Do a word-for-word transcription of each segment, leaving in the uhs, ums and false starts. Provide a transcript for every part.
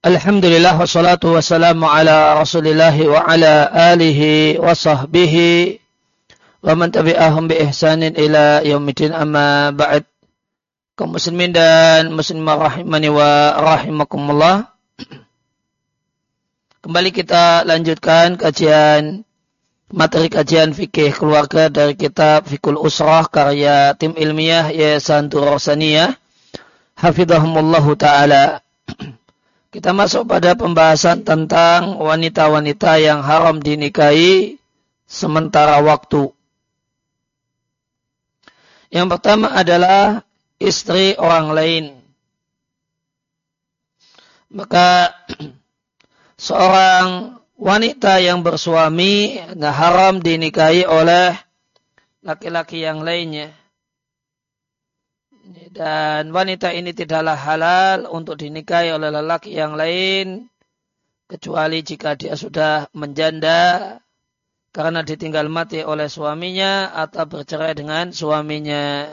Alhamdulillah wassalatu wassalamu ala rasulillahi wa ala alihi wa sahbihi wa man tabi'ahum bi ihsanin ila yaumidin amma ba'd. Kaum muslimin dan muslimah rahimani wa rahimakumullah. Kembali kita lanjutkan kajian materi kajian fikih keluarga dari kitab Fiqhul Usrah karya tim ilmiah Yayasan Durrsaniyah hafizahumullahu ta'ala. Kita masuk pada pembahasan tentang wanita-wanita yang haram dinikahi sementara waktu. Yang pertama adalah istri orang lain. Maka seorang wanita yang bersuami haram dinikahi oleh laki-laki yang lainnya. Dan wanita ini tidaklah halal untuk dinikahi oleh lelaki yang lain kecuali jika dia sudah menjanda karena ditinggal mati oleh suaminya atau bercerai dengan suaminya.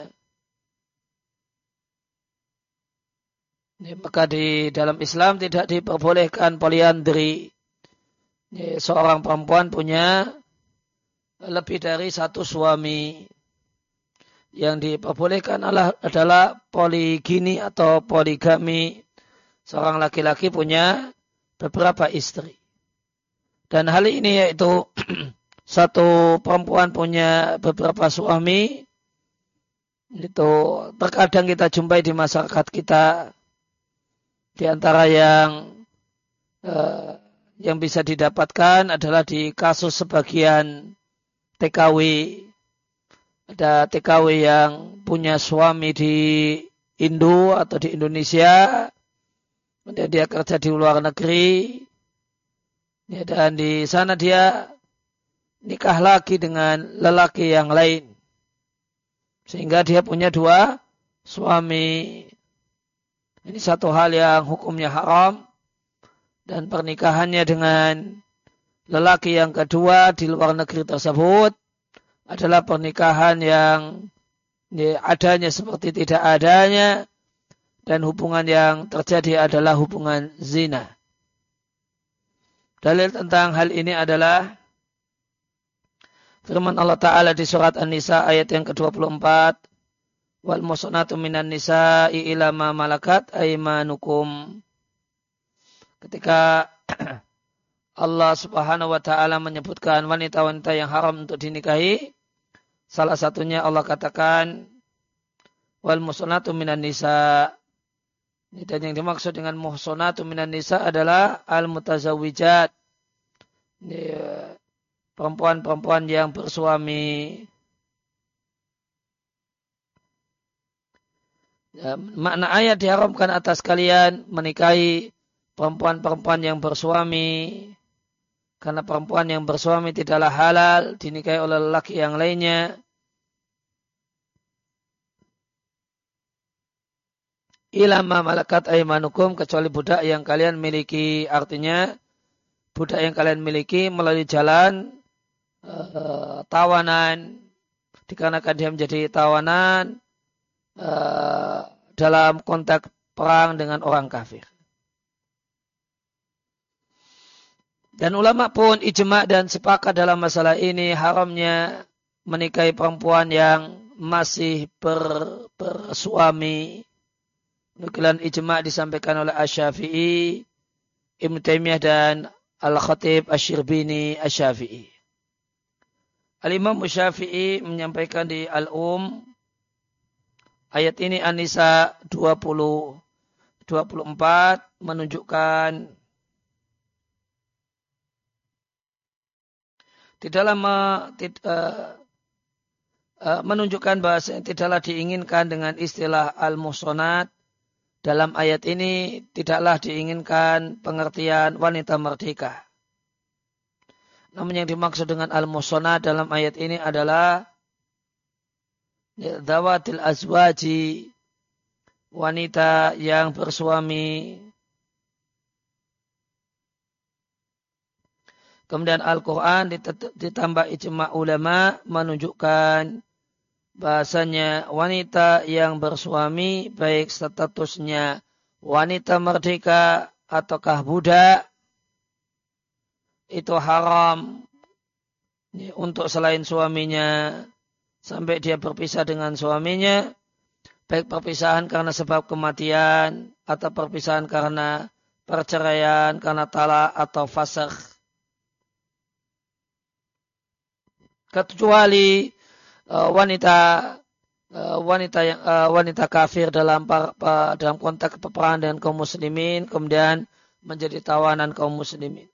Maka di dalam Islam tidak diperbolehkan poliandri. Seorang perempuan punya lebih dari satu suami. Yang diperbolehkan adalah poligini atau poligami. Seorang laki-laki punya beberapa istri. Dan hal ini yaitu satu perempuan punya beberapa suami. Itu terkadang kita jumpai di masyarakat kita. Di antara yang eh, yang bisa didapatkan adalah di kasus sebagian T K W. Ada T K W yang punya suami di Indo atau di Indonesia. Kemudian dia kerja di luar negeri. Ya, dan di sana dia nikah lagi dengan lelaki yang lain. Sehingga dia punya dua suami. Ini satu hal yang hukumnya haram. Dan pernikahannya dengan lelaki yang kedua di luar negeri tersebut adalah pernikahan yang ya, adanya seperti tidak adanya dan hubungan yang terjadi adalah hubungan zina. Dalil tentang hal ini adalah firman Allah Ta'ala di surat An-Nisa ayat yang ke dua puluh empat. Wal muhsanatu minan nisa'i ila ma malakat aymanukum. Ketika Allah Subhanahu wa Ta'ala menyebutkan wanita-wanita yang haram untuk dinikahi, salah satunya Allah katakan wal muhsanatu minan nisa. Dan yang dimaksud dengan muhsanatu minan nisa adalah al mutazawwijat, perempuan-perempuan yang bersuami. Ya, makna ayat diharamkan atas kalian menikahi perempuan-perempuan yang bersuami. Karena perempuan yang bersuami tidaklah halal dinikahi oleh lelaki yang lainnya. Ilama malakat aymanukum, kecuali budak yang kalian miliki. Artinya budak yang kalian miliki melalui jalan uh, tawanan. Dikarenakan dia menjadi tawanan uh, dalam konteks perang dengan orang kafir. Dan ulama pun ijma' dan sepakat dalam masalah ini haramnya menikahi perempuan yang masih ber, bersuami. Nukilan ijma' disampaikan oleh Asy-Syafi'i, Ibnu Taimiyah dan Al-Khatib Asy-Syirbini Asy-Syafi'i. Al-Imam Asy-Syafi'i menyampaikan di Al-Um ayat ini An-Nisa dua puluh dua puluh empat menunjukkan tidaklah me, tid, uh, uh, menunjukkan bahasa tidaklah diinginkan dengan istilah al-muhsanat dalam ayat ini tidaklah diinginkan pengertian wanita merdeka. Namun yang dimaksud dengan al-muhsanat dalam ayat ini adalah dzawatil azwaji, wanita yang bersuami. Kemudian Al-Quran ditambah ijma' ulama menunjukkan bahasanya wanita yang bersuami baik statusnya wanita merdeka ataukah budak itu haram untuk selain suaminya sampai dia berpisah dengan suaminya, baik perpisahan karena sebab kematian atau perpisahan karena perceraian, karena talak atau fasakh. Kecuali uh, wanita uh, wanita yang uh, wanita kafir dalam par, uh, dalam konteks peperangan dengan kaum muslimin kemudian menjadi tawanan kaum muslimin.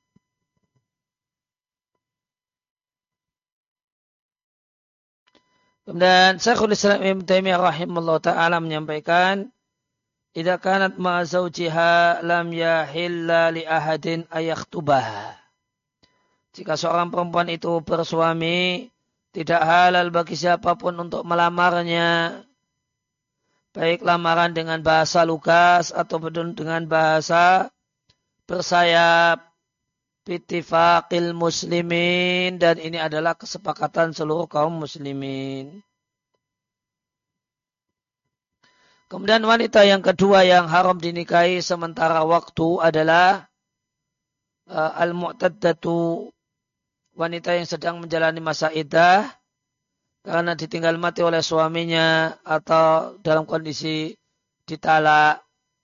Kemudian Syekhul Islam Ibnu Taimiyah rahimahullah ta'ala menyampaikan, idza kanat ma zawjiha lam yahilla li ahadin ayakhtubaha. Jika seorang perempuan itu bersuami, tidak halal bagi siapapun untuk melamarnya, baik lamaran dengan bahasa lugas atau dengan bahasa bersayap, bittifaqil muslimin, dan ini adalah kesepakatan seluruh kaum muslimin. Kemudian wanita yang kedua yang haram dinikahi sementara waktu adalah uh, al-mu'taddatu, wanita yang sedang menjalani masa iddah karena ditinggal mati oleh suaminya atau dalam kondisi ditalak.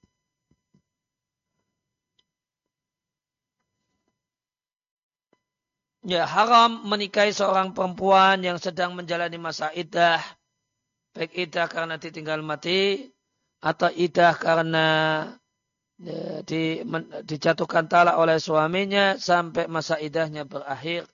Ya, haram menikahi seorang perempuan yang sedang menjalani masa iddah, baik iddah karena ditinggal mati atau iddah karena ya, di, men, dijatuhkan talak oleh suaminya sampai masa iddahnya berakhir.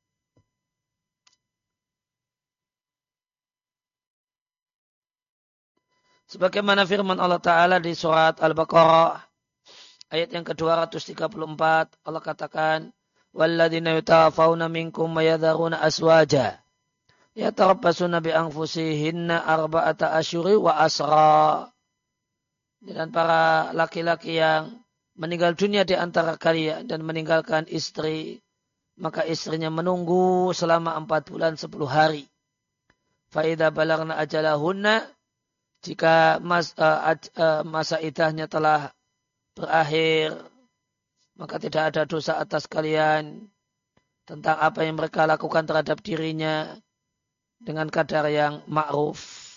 Sebagaimana firman Allah Ta'ala di surat Al-Baqarah ayat yang ke dua ratus tiga puluh empat, Allah katakan, walladzina yutawaffawna minkum wa yadharuna aswaja yatarabbasuna bi anfusihinna arba'ata asyuri wa asra. Dan para laki-laki yang meninggal dunia di antara kalian dan meninggalkan istri, maka istrinya menunggu selama empat bulan sepuluh hari. Fa idza balagna ajalahunna, jika mas, uh, uh, masa iddahnya telah berakhir, maka tidak ada dosa atas kalian tentang apa yang mereka lakukan terhadap dirinya dengan kadar yang ma'ruf.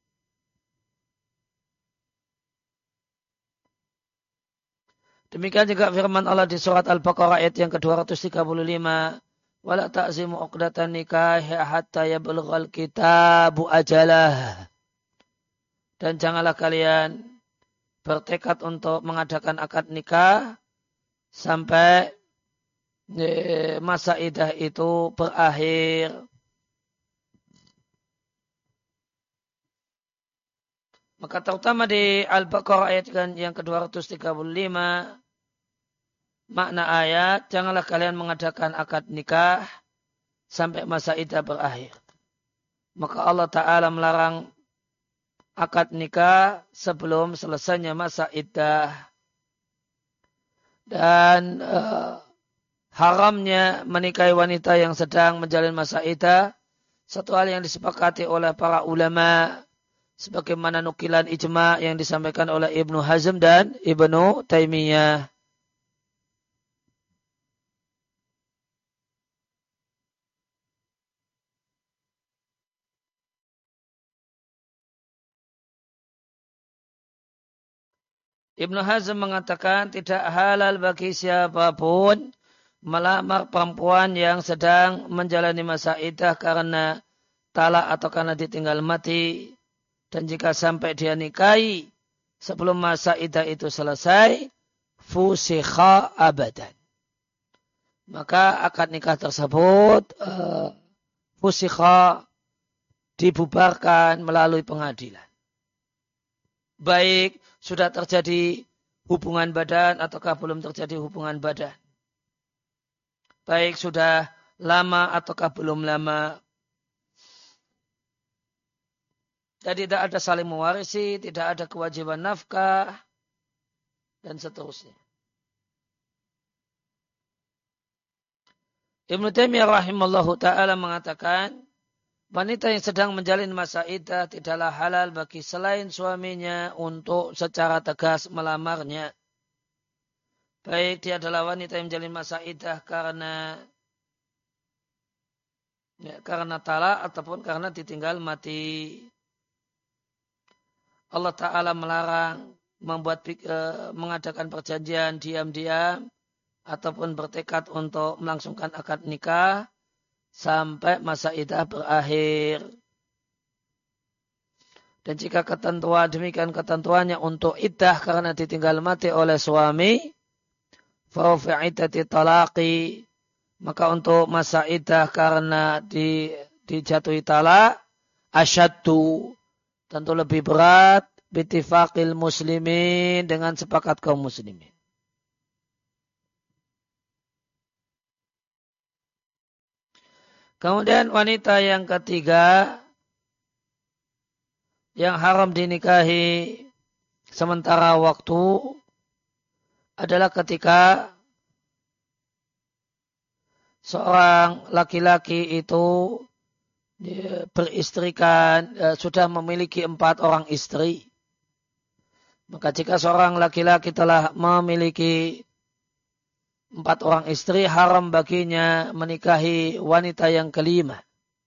Demikian juga firman Allah di surat Al-Baqarah ayat yang ke dua ratus tiga puluh lima, wala ta'zimu uqdatan nikah hatta yablughal kitabu ajalah. Dan janganlah kalian bertekad untuk mengadakan akad nikah sampai masa iddah itu berakhir. Maka terutama di Al-Baqarah ayat yang ke dua ratus tiga puluh lima, makna ayat, janganlah kalian mengadakan akad nikah sampai masa iddah berakhir. Maka Allah Ta'ala melarang akad nikah sebelum selesainya masa iddah. Dan uh, haramnya menikahi wanita yang sedang menjalin masa iddah, satu hal yang disepakati oleh para ulama, sebagaimana nukilan ijma' yang disampaikan oleh Ibnu Hazm dan Ibnu Taimiyah. Ibnu Hazm mengatakan tidak halal bagi siapapun melamar perempuan yang sedang menjalani masa iddah karena talak atau karena ditinggal mati. Dan jika sampai dia nikahi sebelum masa iddah itu selesai, fusikha abadan. Maka akad nikah tersebut uh, fusikha, dibubarkan melalui pengadilan. Baik sudah terjadi hubungan badan ataukah belum terjadi hubungan badan. Baik sudah lama ataukah belum lama. Jadi tidak ada saling mewarisi, tidak ada kewajiban nafkah, dan seterusnya. Ibnu Taimiyah rahimallahu ta'ala mengatakan, wanita yang sedang menjalin masa iddah tidaklah halal bagi selain suaminya untuk secara tegas melamarnya. baik dia adalah wanita yang menjalin masa iddah karena ya, karena talak ataupun karena ditinggal mati. Allah Ta'ala melarang membuat uh, mengadakan perjanjian diam-diam ataupun bertekad untuk melangsungkan akad nikah sampai masa iddah berakhir. Dan jika ketentuan demikian ketentuannya untuk iddah karena ditinggal mati oleh suami, fa fi iddati talaqi, maka untuk masa iddah karena di, dijatuhi talak, asyaddu, tentu lebih berat, bittifaqil muslimin, dengan sepakat kaum muslimin. Kemudian wanita yang ketiga, yang haram dinikahi sementara waktu adalah ketika seorang laki-laki itu beristrikan, sudah memiliki empat orang istri. Maka jika seorang laki-laki telah memiliki empat orang istri, haram baginya menikahi wanita yang kelima.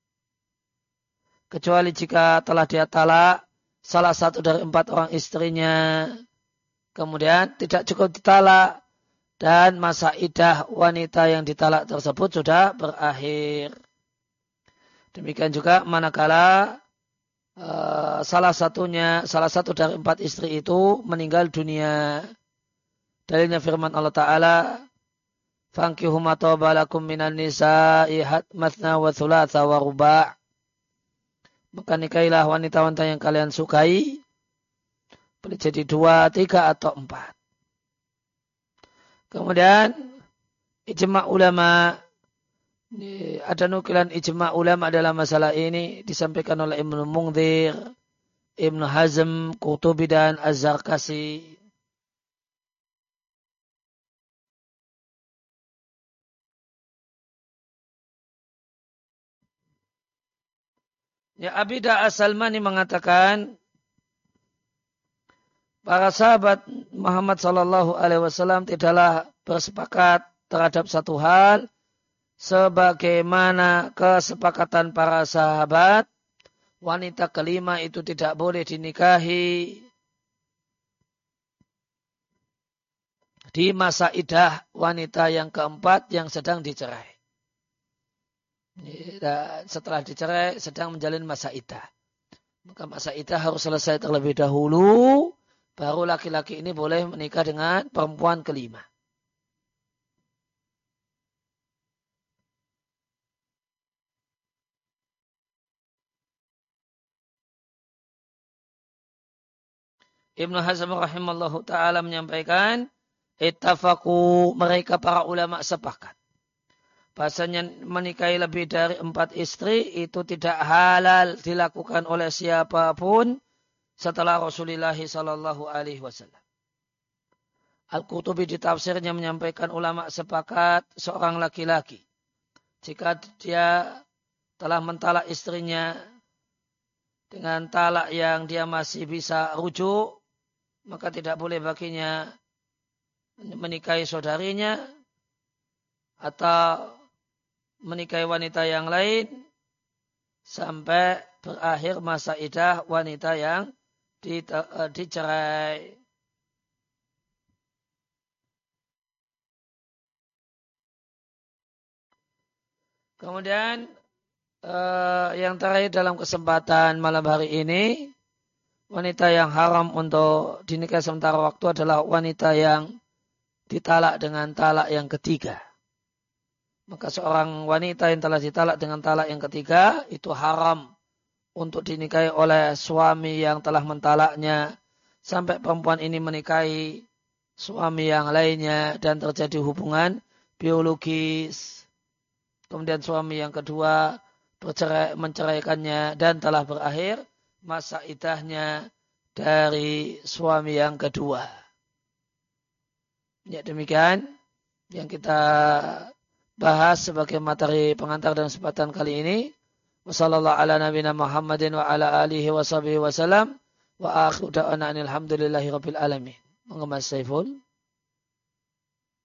Kecuali jika telah dia talak salah satu dari empat orang istrinya, kemudian tidak cukup ditalak, dan masa iddah wanita yang ditalak tersebut sudah berakhir. Demikian juga manakala uh, salah satunya, salah satu dari empat istri itu meninggal dunia. Dalilnya firman Allah Ta'ala, fankihu ma taba lakum minan nisa'i mathna wa thulatha wa ruba'. Maka nikahilah wanita-wanita yang kalian sukai, boleh jadi dua, tiga, atau empat. Kemudian ijma' ulama, ada nukilan ijma' ulama dalam masalah ini disampaikan oleh Ibnu Mungdzir, Ibnu Hazm, Qurtubi, dan Az-Zarkasi. Ya, Abidah As-Salmani mengatakan para sahabat Muhammad Sallallahu Alaihi Wasallam tidaklah bersepakat terhadap satu hal sebagaimana kesepakatan para sahabat wanita kelima itu tidak boleh dinikahi di masa iddah wanita yang keempat yang sedang dicerai. Setelah dicerai sedang menjalin masa iddah. Maka masa iddah harus selesai terlebih dahulu, baru laki-laki ini boleh menikah dengan perempuan kelima. Ibnu Hazm rahimallahu ta'ala menyampaikan, ittafaqu, mereka para ulama sepakat bahasanya menikahi lebih dari empat istri itu tidak halal dilakukan oleh siapapun setelah Rasulullah Sallallahu Alaihi Wasallam. Al-Qurtubi di tafsirnya menyampaikan ulama sepakat seorang laki-laki jika dia telah mentalak istrinya dengan talak yang dia masih bisa rujuk, maka tidak boleh baginya menikahi saudarinya atau menikahi wanita yang lain sampai berakhir masa iddah wanita yang dicerai. Kemudian eh, yang terakhir dalam kesempatan malam hari ini, wanita yang haram untuk dinikahi sementara waktu adalah wanita yang ditalak dengan talak yang ketiga. Maka seorang wanita yang telah ditalak dengan talak yang ketiga itu haram untuk dinikahi oleh suami yang telah mentalaknya sampai perempuan ini menikahi suami yang lainnya dan terjadi hubungan biologis. Kemudian suami yang kedua bercerai, menceraikannya dan telah berakhir masa iddahnya dari suami yang kedua. Ya, demikian yang kita bahas sebagai materi pengantar dan kesempatan kali ini. Wassallallahu ala nabiyina Muhammadin wa ala alihi wa sahbihi wa salam. Wa akhiru da'wana alhamdulillahi rabbil alamin. Mengemas Saiful.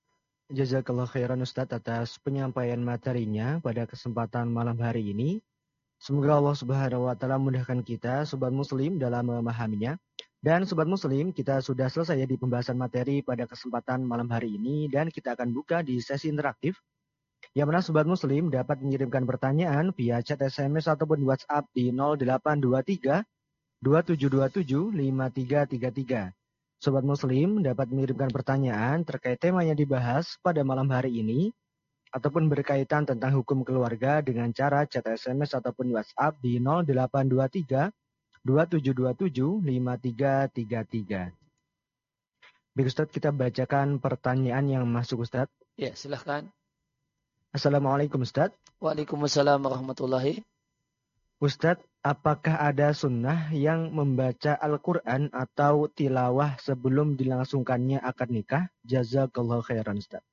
Jazakallah khairan Ustadz atas penyampaian materinya pada kesempatan malam hari ini. Semoga Allah Subhanahu wa taala memudahkan kita sobat muslim dalam memahaminya. Dan sobat muslim, kita sudah selesai ya di pembahasan materi pada kesempatan malam hari ini dan kita akan buka di sesi interaktif. Yang mana sobat muslim dapat mengirimkan pertanyaan via chat S M S ataupun WhatsApp di nol delapan dua tiga dua tujuh dua tujuh lima tiga tiga tiga. Sobat muslim dapat mengirimkan pertanyaan terkait tema yang dibahas pada malam hari ini ataupun berkaitan tentang hukum keluarga dengan cara chat S M S ataupun WhatsApp di nol delapan dua tiga dua tujuh dua tujuh lima tiga tiga tiga. Baik Ustaz, kita bacakan pertanyaan yang masuk Ustaz. Ya, silahkan. Assalamualaikum Ustaz. Waalaikumsalam warahmatullahi. Ustaz, apakah ada sunnah yang membaca Al-Quran atau tilawah sebelum dilangsungkannya akad nikah? Jazakallah khairan Ustaz.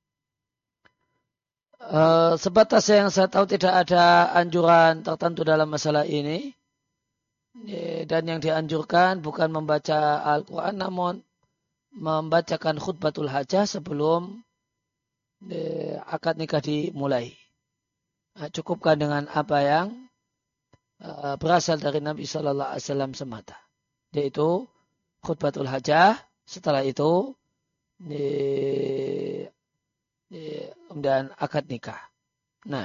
Uh, sebatas yang saya tahu tidak ada anjuran tertentu dalam masalah ini. Dan yang dianjurkan bukan membaca Al-Quran namun membacakan khutbatul hajah sebelum eh, akad nikah dimulai. Nah, cukupkan dengan apa yang eh, berasal dari Nabi Shallallahu Alaihi Wasallam semata, yaitu khutbatul hajah. Setelah itu eh, eh, kemudian akad nikah. Nah.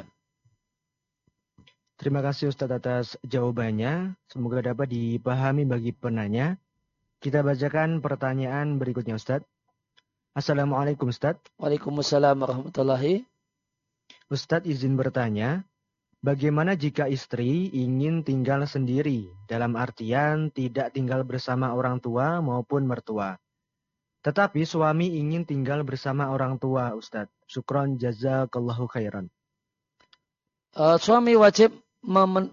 Terima kasih Ustaz atas jawabannya. Semoga dapat dipahami bagi penanya. Kita bacakan pertanyaan berikutnya Ustaz. Assalamualaikum Ustaz. Waalaikumsalam warahmatullahi. Ustaz izin bertanya, bagaimana jika istri ingin tinggal sendiri, dalam artian tidak tinggal bersama orang tua maupun mertua. Tetapi suami ingin tinggal bersama orang tua Ustaz. Syukron jazakallahu khairan. Uh, suami wajib Memen,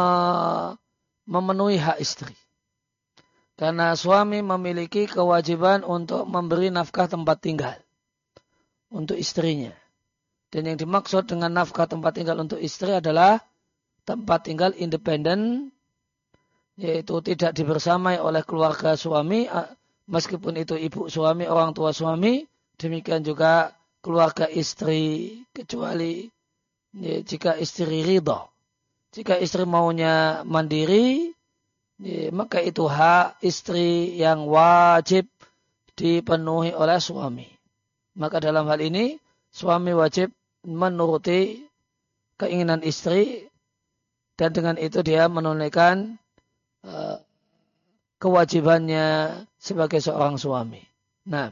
memenuhi hak istri. Karena suami memiliki kewajiban untuk memberi nafkah tempat tinggal untuk istrinya. Dan yang dimaksud dengan nafkah tempat tinggal untuk istri adalah tempat tinggal independen, yaitu tidak dibersamai oleh keluarga suami, meskipun itu ibu suami, orang tua suami, demikian juga keluarga istri, kecuali ya, jika istri ridha. Jika istri maunya mandiri, ya, maka itu hak istri yang wajib dipenuhi oleh suami. Maka dalam hal ini, suami wajib menuruti keinginan istri, dan dengan itu dia menunaikan uh, kewajibannya sebagai seorang suami. Nah.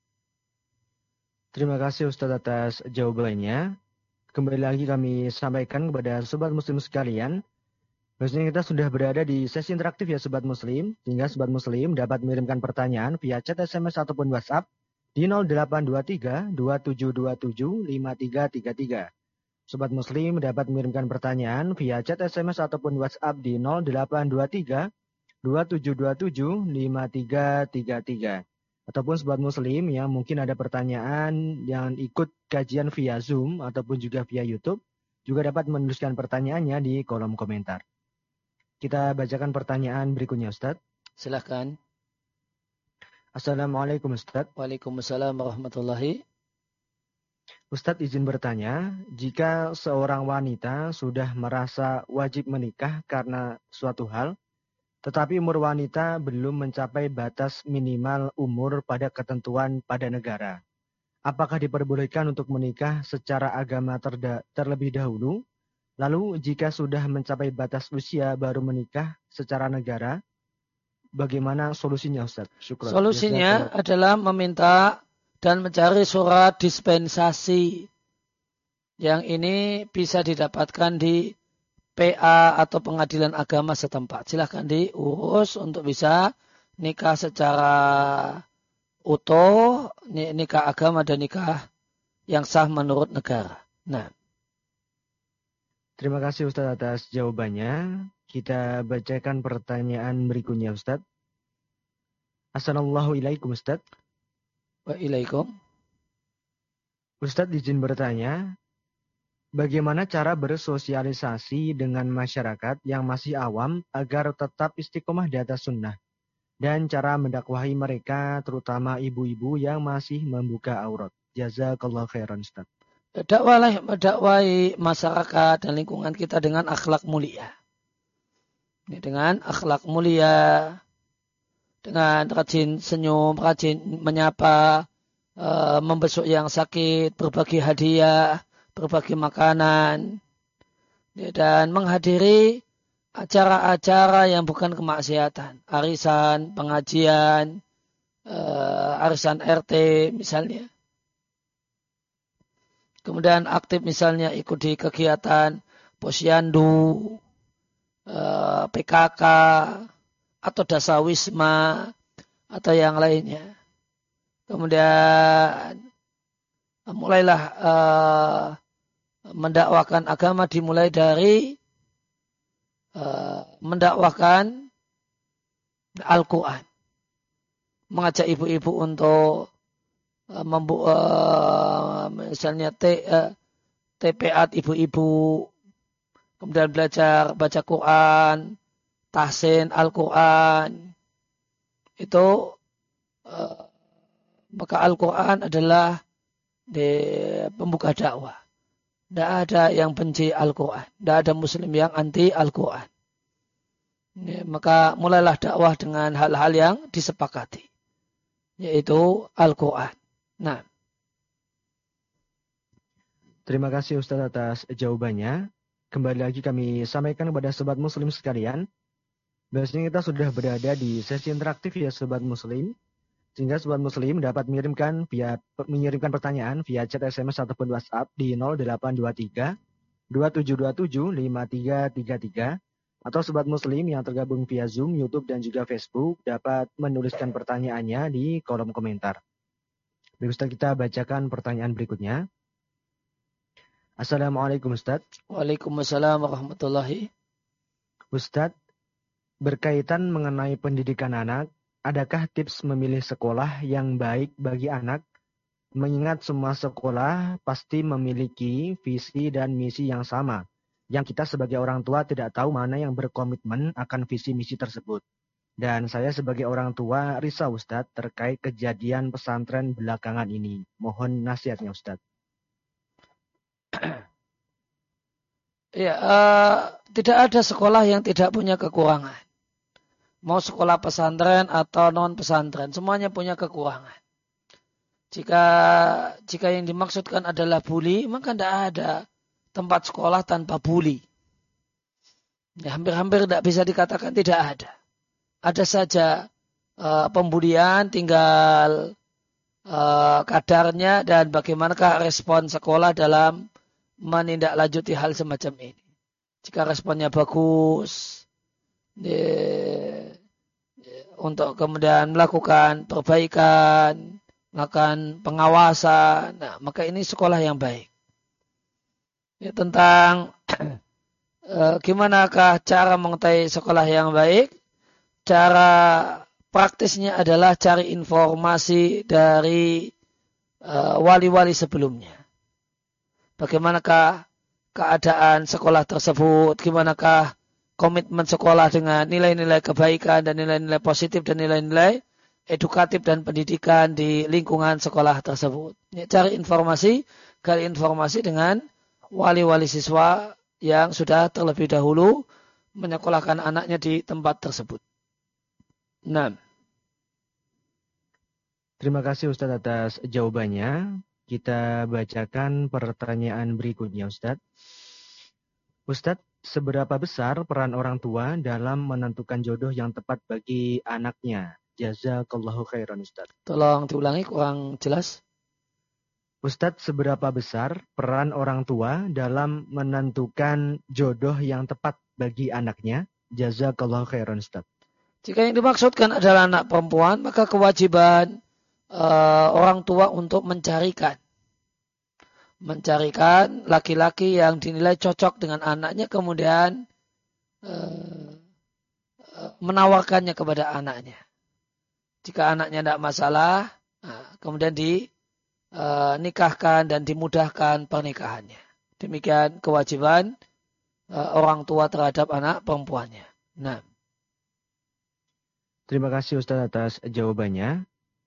Terima kasih Ustaz atas jawabannya. Kembali lagi kami sampaikan kepada sobat muslim sekalian. Biasanya kita sudah berada di sesi interaktif ya sobat muslim. Sehingga sobat muslim dapat mengirimkan pertanyaan via chat S M S ataupun WhatsApp di nol delapan dua tiga dua tujuh dua tujuh lima tiga tiga tiga. Sobat muslim dapat mengirimkan pertanyaan via chat S M S ataupun WhatsApp di nol delapan dua tiga dua tujuh dua tujuh lima tiga tiga tiga. Ataupun sobat muslim yang mungkin ada pertanyaan yang ikut kajian via Zoom ataupun juga via YouTube, juga dapat menuliskan pertanyaannya di kolom komentar. Kita bacakan pertanyaan berikutnya Ustaz. Silakan. Assalamualaikum Ustaz. Waalaikumsalam warahmatullahi. Ustaz izin bertanya, jika seorang wanita sudah merasa wajib menikah karena suatu hal, tetapi umur wanita belum mencapai batas minimal umur pada ketentuan pada negara, apakah diperbolehkan untuk menikah secara agama terda- terlebih dahulu? Lalu jika sudah mencapai batas usia baru menikah secara negara, bagaimana solusinya Ustaz? Syukran. Solusinya adalah meminta dan mencari surat dispensasi. Yang ini bisa didapatkan di P A atau pengadilan agama setempat. Silahkan diurus untuk bisa nikah secara utuh, nikah agama dan nikah yang sah menurut negara. Nah. Terima kasih Ustaz atas jawabannya. Kita bacakan pertanyaan berikutnya Ustaz. Assalamualaikum Ustaz. Waalaikum. Ustaz izin bertanya, bagaimana cara bersosialisasi dengan masyarakat yang masih awam agar tetap istiqomah di atas sunnah? Dan cara mendakwahi mereka terutama ibu-ibu yang masih membuka aurat. Jazakallah khairan Ustaz. Dakwalah, dakwai masyarakat dan lingkungan kita dengan akhlak mulia. Dengan akhlak mulia, dengan rajin senyum, rajin menyapa, e, membesuk yang sakit, berbagi hadiah, berbagi makanan, dan menghadiri acara-acara yang bukan kemaksiatan, arisan, pengajian, e, arisan R T misalnya. Kemudian aktif misalnya ikut di kegiatan posyandu, P K K, atau dasawisma, atau yang lainnya. Kemudian mulailah uh, mendakwakan agama dimulai dari uh, mendakwakan Al-Quran. Mengajak ibu-ibu untuk Membu, uh, misalnya T, uh, T P A ibu-ibu, kemudian belajar baca Quran, tahsin Al-Quran, itu uh, maka Al-Quran adalah di pembuka dakwah. Tidak ada yang benci Al-Quran, tidak ada Muslim yang anti Al-Quran. Ya, maka mulailah dakwah dengan hal-hal yang disepakati, yaitu Al-Quran. Nah, terima kasih Ustaz atas jawabannya. Kembali lagi kami sampaikan kepada sobat muslim sekalian. Biasanya kita sudah berada di sesi interaktif ya sobat muslim. Sehingga sobat muslim dapat mengirimkan via mengirimkan pertanyaan via chat S M S ataupun WhatsApp di nol delapan dua tiga dua tujuh dua tujuh lima tiga tiga tiga. Atau sobat muslim yang tergabung via Zoom, YouTube dan juga Facebook dapat menuliskan pertanyaannya di kolom komentar. Baik Ustaz, kita bacakan pertanyaan berikutnya. Assalamualaikum Ustaz. Waalaikumsalam warahmatullahi. Ustaz, berkaitan mengenai pendidikan anak, adakah tips memilih sekolah yang baik bagi anak? Mengingat semua sekolah pasti memiliki visi dan misi yang sama, yang kita sebagai orang tua tidak tahu mana yang berkomitmen akan visi misi tersebut. Dan saya sebagai orang tua risau Ustadz terkait kejadian pesantren belakangan ini. Mohon nasihatnya Ustadz. Ya, uh, tidak ada sekolah yang tidak punya kekurangan. Mau sekolah pesantren atau non pesantren, semuanya punya kekurangan. Jika jika yang dimaksudkan adalah bully, maka tidak ada tempat sekolah tanpa bully. Ya, hampir-hampir tidak bisa dikatakan tidak ada. Ada saja uh, pembulian, tinggal uh, kadarnya dan bagaimanakah respon sekolah dalam menindaklanjuti hal semacam ini. Jika responnya bagus, ya, untuk kemudian melakukan perbaikan, melakukan pengawasan, nah, maka ini sekolah yang baik. Ya, tentang uh, gimanakah cara mengetahui sekolah yang baik? Cara praktisnya adalah cari informasi dari uh, wali-wali sebelumnya. Bagaimanakah keadaan sekolah tersebut, bagaimanakah komitmen sekolah dengan nilai-nilai kebaikan dan nilai-nilai positif dan nilai-nilai edukatif dan pendidikan di lingkungan sekolah tersebut. Ya, cari informasi, gali informasi dengan wali-wali siswa yang sudah terlebih dahulu menyekolahkan anaknya di tempat tersebut. Nah. Terima kasih Ustadz atas jawabannya. Kita bacakan pertanyaan berikutnya Ustadz. Ustadz, seberapa besar peran orang tua dalam menentukan jodoh yang tepat bagi anaknya? Jazakallahu khairan Ustadz. Tolong diulangi, kurang jelas. Ustadz, seberapa besar peran orang tua dalam menentukan jodoh yang tepat bagi anaknya? Jazakallahu khairan Ustadz. Jika yang dimaksudkan adalah anak perempuan, maka kewajiban uh, orang tua untuk mencarikan. Mencarikan laki-laki yang dinilai cocok dengan anaknya, kemudian uh, menawarkannya kepada anaknya. Jika anaknya tidak masalah, nah, kemudian dinikahkan dan dimudahkan pernikahannya. Demikian kewajiban uh, orang tua terhadap anak perempuannya. Nah. Terima kasih Ustaz atas jawabannya.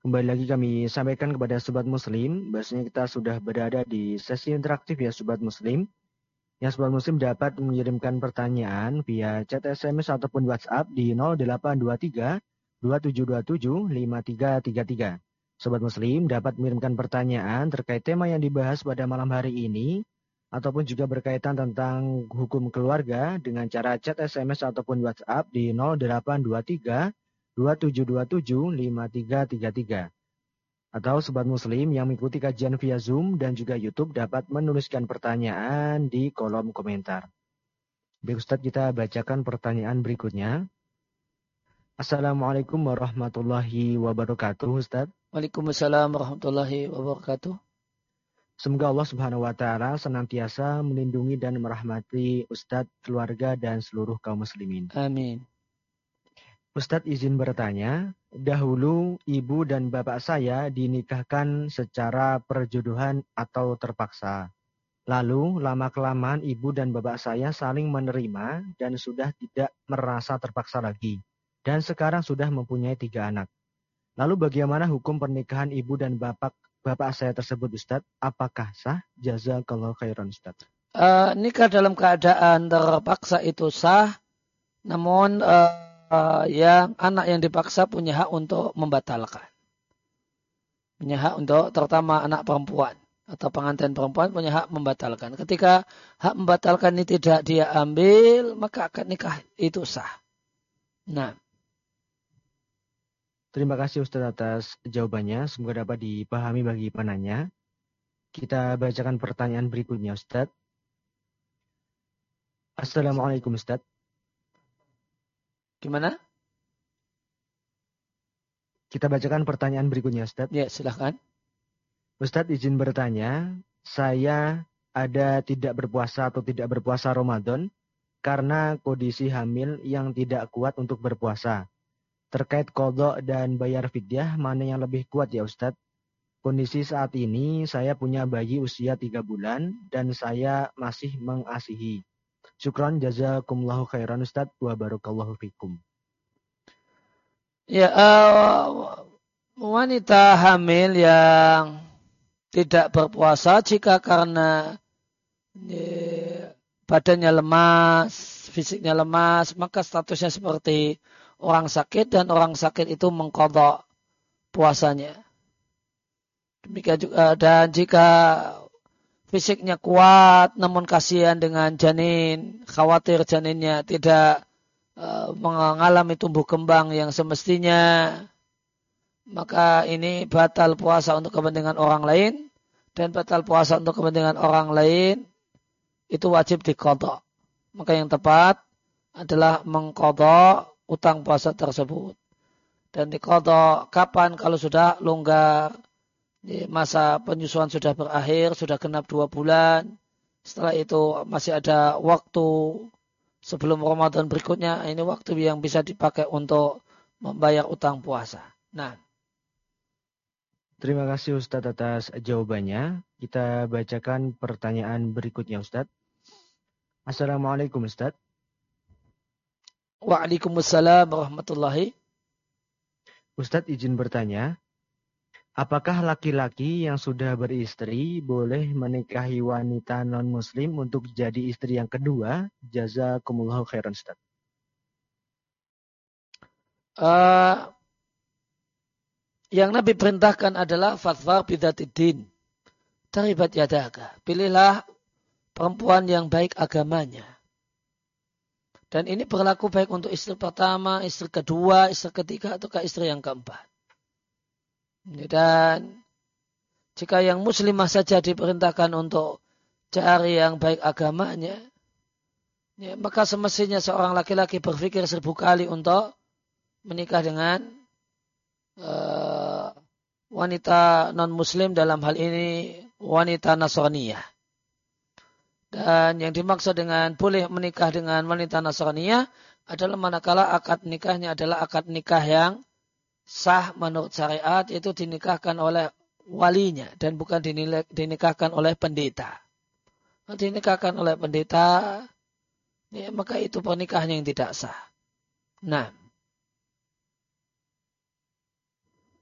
Kembali lagi kami sampaikan kepada Sobat Muslim, bahwasanya kita sudah berada di sesi interaktif ya Sobat Muslim. Yang Sobat Muslim dapat mengirimkan pertanyaan via chat S M S ataupun WhatsApp di nol delapan dua tiga dua tujuh dua tujuh lima tiga tiga tiga. Sobat Muslim dapat mengirimkan pertanyaan terkait tema yang dibahas pada malam hari ini, ataupun juga berkaitan tentang hukum keluarga dengan cara chat S M S ataupun WhatsApp di nol delapan dua tiga dua tujuh dua tujuh lima tiga tiga tiga. Atau Sobat Muslim yang mengikuti kajian via Zoom dan juga YouTube dapat menuliskan pertanyaan di kolom komentar. Baik Ustadz, kita bacakan pertanyaan berikutnya. Assalamualaikum warahmatullahi wabarakatuh Ustadz. Waalaikumsalam warahmatullahi wabarakatuh. Semoga Allah Subhanahu wa taala senantiasa melindungi dan merahmati Ustadz, keluarga dan seluruh kaum muslimin. Amin. Ustadz izin bertanya, dahulu ibu dan bapak saya dinikahkan secara perjodohan atau terpaksa. Lalu lama-kelamaan ibu dan bapak saya saling menerima dan sudah tidak merasa terpaksa lagi. Dan sekarang sudah mempunyai tiga anak. Lalu bagaimana hukum pernikahan ibu dan bapak bapak saya tersebut Ustadz? Apakah sah? Jazakallahu khairan Ustadz. Uh, nikah dalam keadaan terpaksa itu sah, namun uh, Uh, yang anak yang dipaksa punya hak untuk membatalkan. Punya hak untuk, terutama anak perempuan atau pengantin perempuan punya hak membatalkan. Ketika hak membatalkan ini tidak dia ambil, maka akad nikah itu sah. Nah. Terima kasih Ustaz atas jawabannya. Semoga dapat dipahami bagi penanya. Kita bacakan pertanyaan berikutnya Ustaz. Assalamualaikum Ustaz. Gimana? Kita bacakan pertanyaan berikutnya, Ustadz. Ya, silahkan. Ustadz izin bertanya, saya ada tidak berpuasa atau tidak berpuasa Ramadan karena kondisi hamil yang tidak kuat untuk berpuasa. Terkait qadha dan bayar fidyah, mana yang lebih kuat ya Ustadz? Kondisi saat ini saya punya bayi usia tiga bulan dan saya masih mengasihi. Syukran jazakumullahu khairan Ustaz wa barakallahu fikum. Ya, uh, wanita hamil yang tidak berpuasa jika karena ya, badannya lemas, fisiknya lemas, maka statusnya seperti orang sakit dan orang sakit itu mengqadha puasanya. Demikian juga, dan jika fisiknya kuat, namun kasihan dengan janin, khawatir janinnya tidak uh, mengalami tumbuh kembang yang semestinya, maka ini batal puasa untuk kepentingan orang lain, dan batal puasa untuk kepentingan orang lain itu wajib diqadha. Maka yang tepat adalah mengqadha utang puasa tersebut. Dan diqadha kapan? Kalau sudah longgar. Masa penyusuan sudah berakhir, sudah genap dua bulan. Setelah itu masih ada waktu sebelum Ramadan berikutnya. Ini waktu yang bisa dipakai untuk membayar utang puasa. Nah. Terima kasih Ustadz atas jawabannya. Kita bacakan pertanyaan berikutnya Ustadz. Assalamualaikum Ustadz. Waalaikumsalam warahmatullahi. Ustadz izin bertanya. Apakah laki-laki yang sudah beristri boleh menikahi wanita non-muslim untuk jadi istri yang kedua? Jazakumullahu khairan Ustaz. Uh, yang Nabi perintahkan adalah fatwa bidzatiddin. Taribat yadaka. Pilihlah perempuan yang baik agamanya. Dan ini berlaku baik untuk istri pertama, istri kedua, istri ketiga, atau istri yang keempat. Dan jika yang muslimah saja diperintahkan untuk cari yang baik agamanya, ya, maka semestinya seorang laki-laki berpikir seribu kali untuk menikah dengan uh, wanita non-muslim, dalam hal ini wanita Nasraniyah. Dan yang dimaksud dengan boleh menikah dengan wanita Nasraniyah adalah manakala akad nikahnya adalah akad nikah yang sah menurut syariat, itu dinikahkan oleh walinya dan bukan dinikahkan oleh pendeta. Kalau dinikahkan oleh pendeta, ya, maka itu pernikahan yang tidak sah. Nah.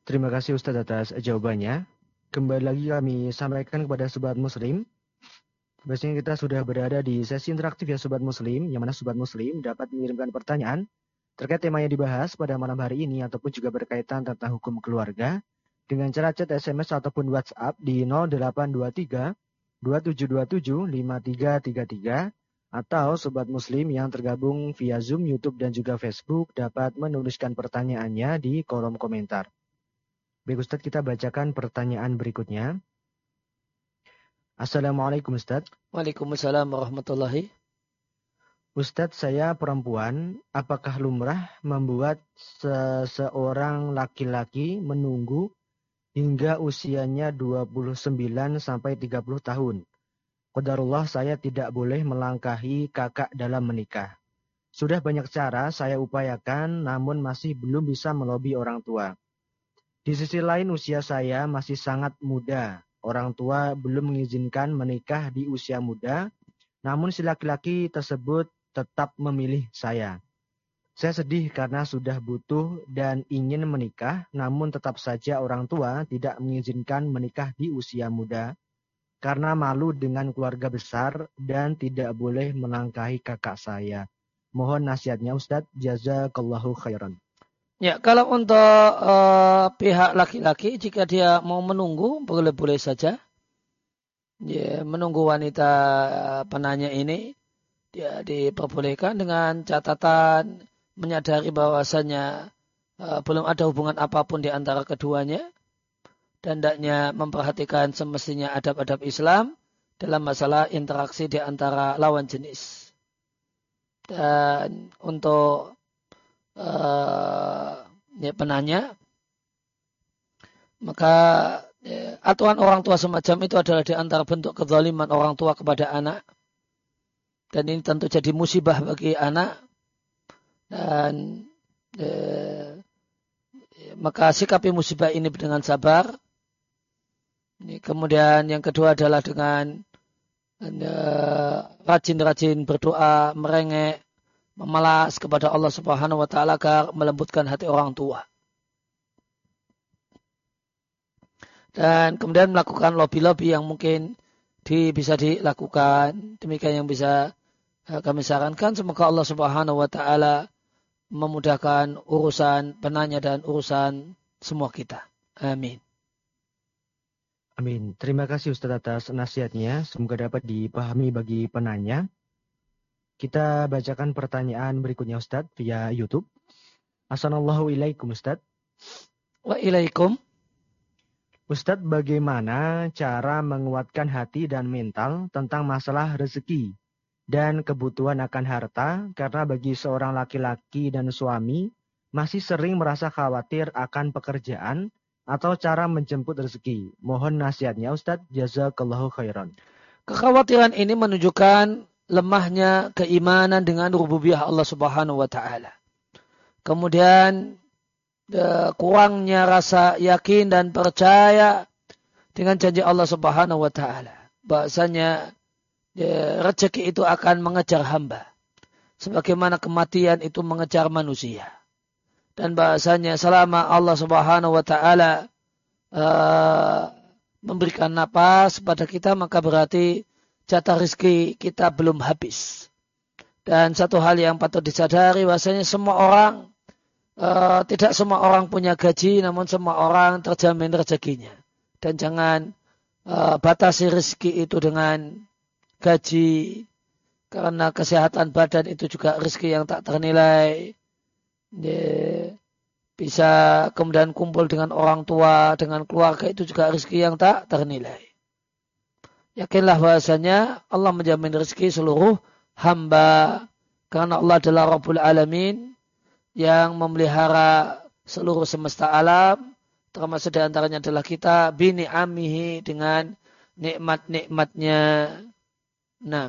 Terima kasih Ustadz atas jawabannya. Kembali lagi kami sampaikan kepada Sobat Muslim. Biasanya kita sudah berada di sesi interaktif ya Sobat Muslim, yang mana Sobat Muslim dapat mengirimkan pertanyaan terkait tema yang dibahas pada malam hari ini ataupun juga berkaitan tentang hukum keluarga dengan cara chat S M S ataupun WhatsApp di nol delapan dua tiga dua tujuh dua tujuh lima tiga tiga tiga atau Sobat Muslim yang tergabung via Zoom, YouTube dan juga Facebook dapat menuliskan pertanyaannya di kolom komentar. Baik Ustadz, kita bacakan pertanyaan berikutnya. Assalamualaikum Ustadz. Waalaikumsalam warahmatullahi. Ustadz, saya perempuan, apakah lumrah membuat seseorang laki-laki menunggu hingga usianya dua puluh sembilan sampai tiga puluh tahun? Qadarullah saya tidak boleh melangkahi kakak dalam menikah. Sudah banyak cara saya upayakan namun masih belum bisa melobi orang tua. Di sisi lain usia saya masih sangat muda. Orang tua belum mengizinkan menikah di usia muda, namun si laki-laki tersebut tetap memilih saya. Saya sedih karena sudah butuh dan ingin menikah, namun tetap saja orang tua tidak mengizinkan menikah di usia muda karena malu dengan keluarga besar dan tidak boleh melangkahi kakak saya. Mohon nasihatnya Ustadz, jazakallahu khairan. Ya, kalau untuk uh, pihak laki-laki, jika dia mau menunggu, boleh-boleh saja. Ya, menunggu wanita uh, penanya ini, dia diperbolehkan dengan catatan menyadari bahwasannya uh, belum ada hubungan apapun di antara keduanya, dan hendaknya memperhatikan semestinya adab-adab Islam dalam masalah interaksi di antara lawan jenis. Dan untuk Uh, ya, penanya, maka ya, aturan orang tua semacam itu adalah di antara bentuk kezaliman orang tua kepada anak, dan ini tentu jadi musibah bagi anak, dan ya, maka sikapi musibah ini dengan sabar. Ini, kemudian yang kedua adalah dengan ya, rajin-rajin berdoa, merengek, memelas kepada Allah Subhanahu wa taala agar melembutkan hati orang tua. Dan kemudian melakukan lobby-lobby yang mungkin di, bisa dilakukan. Demikian yang bisa uh, kami sarankan. Semoga Allah Subhanahu wa taala memudahkan urusan penanya dan urusan semua kita. Amin. Amin. Terima kasih Ustaz atas nasihatnya. Semoga dapat dipahami bagi penanya. Kita bacakan pertanyaan berikutnya Ustadz via YouTube. Assalamualaikum Ustadz. Waalaikum. Ustadz, bagaimana cara menguatkan hati dan mental tentang masalah rezeki dan kebutuhan akan harta? Karena bagi seorang laki-laki dan suami masih sering merasa khawatir akan pekerjaan atau cara menjemput rezeki. Mohon nasihatnya Ustadz. Jazakallahu khairan. Kekhawatiran ini menunjukkan lemahnya keimanan dengan rububiyah Allah Subhanahu wa taala. Kemudian de, kurangnya rasa yakin dan percaya dengan janji Allah Subhanahu wa taala. Bahasanya de, rezeki itu akan mengejar hamba. Sebagaimana kematian itu mengejar manusia. Dan bahasanya selama Allah Subhanahu wa taala uh, memberikan napas pada kita, maka berarti jatah rezeki kita belum habis. Dan satu hal yang patut disadari, bahwasanya semua orang, uh, tidak semua orang punya gaji, namun semua orang terjamin rezekinya. Dan jangan uh, batasi rezeki itu dengan gaji, karena kesehatan badan itu juga rezeki yang tak ternilai. Ya, bisa kemudian kumpul dengan orang tua, dengan keluarga, itu juga rezeki yang tak ternilai. Yakinlah bahasanya Allah menjamin rezeki seluruh hamba. Karena Allah adalah Rabbul Alamin yang memelihara seluruh semesta alam. Termasuk diantaranya adalah kita bini'amihi dengan nikmat-nikmatnya. Nah.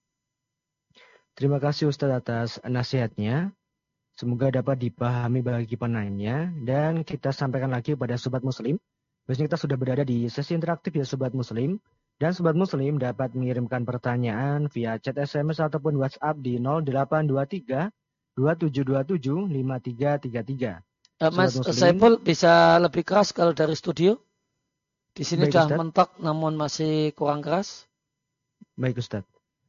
Terima kasih Ustaz atas nasihatnya. Semoga dapat dipahami bagi penanya. Dan kita sampaikan lagi kepada Sobat Muslim. Biasanya kita sudah berada di sesi interaktif ya Sobat Muslim. Dan Sobat Muslim dapat mengirimkan pertanyaan via chat S M S ataupun WhatsApp di nol delapan dua tiga dua tujuh dua tujuh lima tiga tiga tiga. Eh, Sobat Mas Muslim. Saiful bisa lebih keras kalau dari studio. Di sini Baik sudah Ustadz. mentok namun masih kurang keras. Baik Ustadz.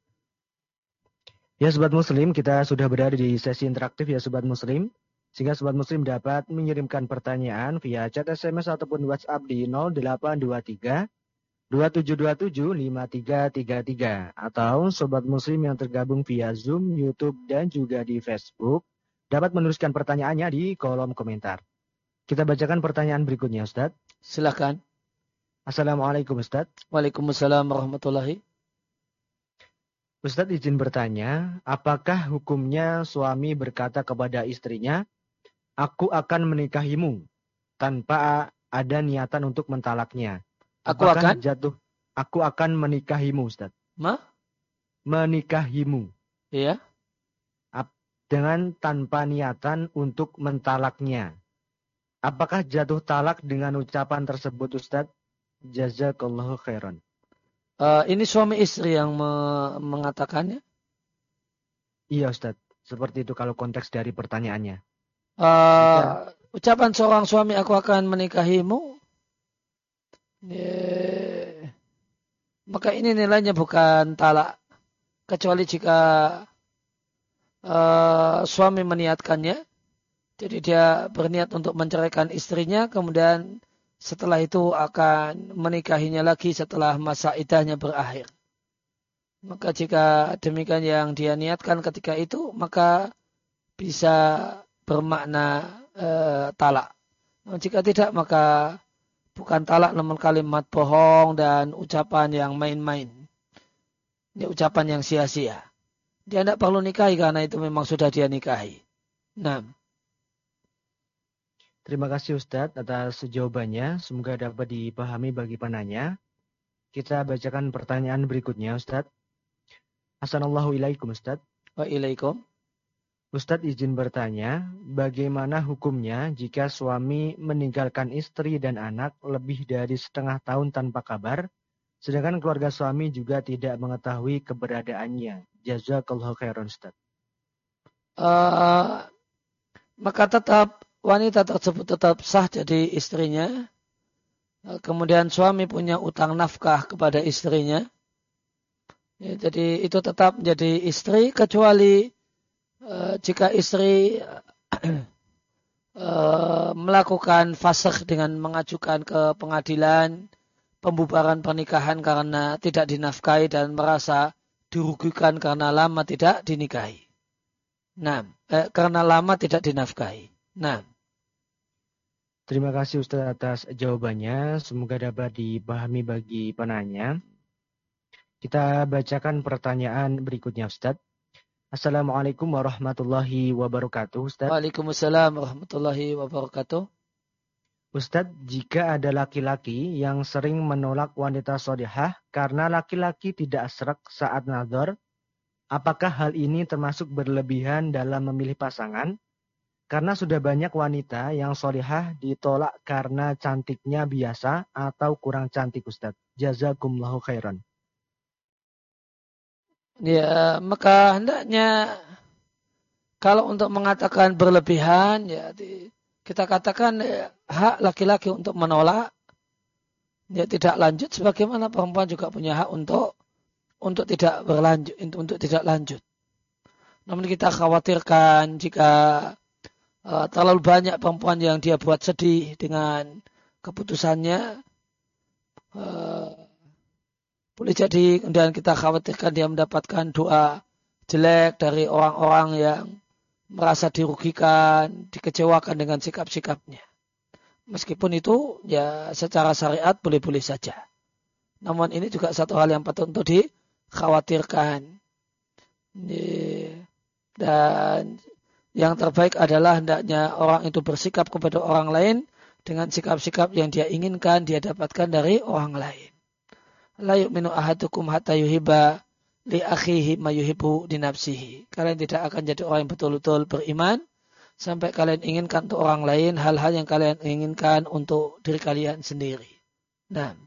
Ya Sobat Muslim, kita sudah berada di sesi interaktif ya Sobat Muslim. Sehingga Sobat Muslim dapat mengirimkan pertanyaan via chat S M S ataupun WhatsApp di nol delapan dua tiga dua tujuh dua tujuh lima tiga tiga tiga. Atau Sobat Muslim yang tergabung via Zoom, YouTube, dan juga di Facebook dapat menuliskan pertanyaannya di kolom komentar. Kita bacakan pertanyaan berikutnya Ustadz. Silakan. Assalamualaikum Ustadz. Waalaikumsalam warahmatullahi. Ustadz izin bertanya, apakah hukumnya suami berkata kepada istrinya, aku akan menikahimu tanpa ada niatan untuk mentalaknya? Aku Apakah akan? jatuh, aku akan menikahimu Ustadz? Ma? Menikahimu. Iya. Dengan tanpa niatan untuk mentalaknya. Apakah jatuh talak dengan ucapan tersebut Ustadz? Jazakallahu khairan. Uh, ini suami istri yang me mengatakannya? Iya Ustadz. Seperti itu kalau konteks dari pertanyaannya. Uh, ucapan seorang suami aku akan menikahimu. Yeah. Maka ini nilainya bukan talak. Kecuali jika uh, suami meniatkannya. Jadi dia berniat untuk menceraikan istrinya. Kemudian setelah itu akan menikahinya lagi setelah masa iddahnya berakhir. Maka jika demikian yang dia niatkan ketika itu, maka bisa bermakna e, talak. Nah, jika tidak, maka bukan talak namun kalimat bohong dan ucapan yang main-main. Ini ucapan yang sia-sia. Dia tidak perlu nikahi karena itu memang sudah dia nikahi. Nah. Terima kasih Ustadz atas jawabannya. Semoga dapat dipahami bagi penanya. Kita bacakan pertanyaan berikutnya Ustadz. Assalamualaikum Ustadz. Waalaikumsalam. Ustadz izin bertanya, bagaimana hukumnya jika suami meninggalkan istri dan anak lebih dari setengah tahun tanpa kabar, sedangkan keluarga suami juga tidak mengetahui keberadaannya? Jazakallahu khairan Ustadz. Uh, maka tetap wanita tersebut tetap sah jadi istrinya. Kemudian suami punya utang nafkah kepada istrinya. Ya, jadi itu tetap menjadi istri kecuali uh, jika istri uh, melakukan fasakh dengan mengajukan ke pengadilan pembubaran pernikahan karena tidak dinafkahi dan merasa dirugikan karena lama tidak dinikahi. Nah, eh, karena lama tidak dinafkahi. Nah. Terima kasih Ustaz atas jawabannya. Semoga dapat dipahami bagi penanya. Kita bacakan pertanyaan berikutnya Ustaz. Assalamualaikum warahmatullahi wabarakatuh Ustaz. Waalaikumsalam warahmatullahi wabarakatuh. Ustaz, jika ada laki-laki yang sering menolak wanita sholihah karena laki-laki tidak sreg saat nazar, apakah hal ini termasuk berlebihan dalam memilih pasangan? Karena sudah banyak wanita yang sholihah ditolak karena cantiknya biasa atau kurang cantik Ustaz. Jazakumullahu khairan. Ya, maka hendaknya kalau untuk mengatakan berlebihan, ya kita katakan ya, hak laki-laki untuk menolak, ya tidak lanjut, sebagaimana perempuan juga punya hak untuk untuk tidak berlanjut, untuk tidak lanjut. Namun kita khawatirkan jika uh, terlalu banyak perempuan yang dia buat sedih dengan keputusannya, uh, boleh jadi kemudian kita khawatirkan dia mendapatkan doa jelek dari orang-orang yang merasa dirugikan, dikecewakan dengan sikap-sikapnya. Meskipun itu ya secara syariat boleh-boleh saja. Namun ini juga satu hal yang patut untuk dikhawatirkan. Dan yang terbaik adalah hendaknya orang itu bersikap kepada orang lain dengan sikap-sikap yang dia inginkan dia dapatkan dari orang lain. La yu'minu ahadukum hatta yuhibba li akhihi ma yuhibbu li nafsihi. Kalian tidak akan jadi orang yang betul-betul beriman sampai kalian inginkan untuk orang lain hal-hal yang kalian inginkan untuk diri kalian sendiri. Nah.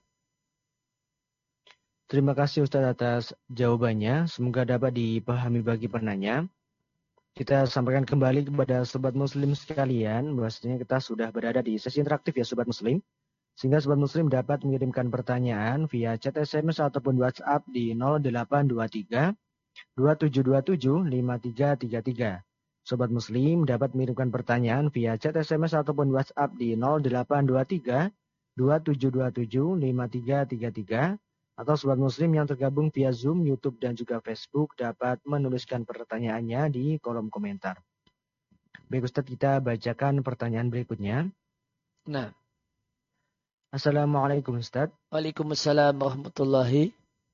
Terima kasih Ustaz atas jawabannya. Semoga dapat dipahami bagi penanya. kita sampaikan kembali kepada sobat muslim sekalian bahwasanya kita sudah berada di sesi interaktif ya sobat muslim. Sehingga sobat muslim dapat mengirimkan pertanyaan via chat S M S ataupun WhatsApp di nol delapan dua tiga dua tujuh dua tujuh lima tiga tiga tiga. Sobat muslim dapat mengirimkan pertanyaan via chat S M S ataupun WhatsApp di nol delapan dua tiga dua tujuh dua tujuh lima tiga tiga tiga. Atau sobat muslim yang tergabung via Zoom, YouTube, dan juga Facebook dapat menuliskan pertanyaannya di kolom komentar. Baik Ustadz, kita bacakan pertanyaan berikutnya. Nah. Assalamualaikum Ustadz. Waalaikumsalam warahmatullahi.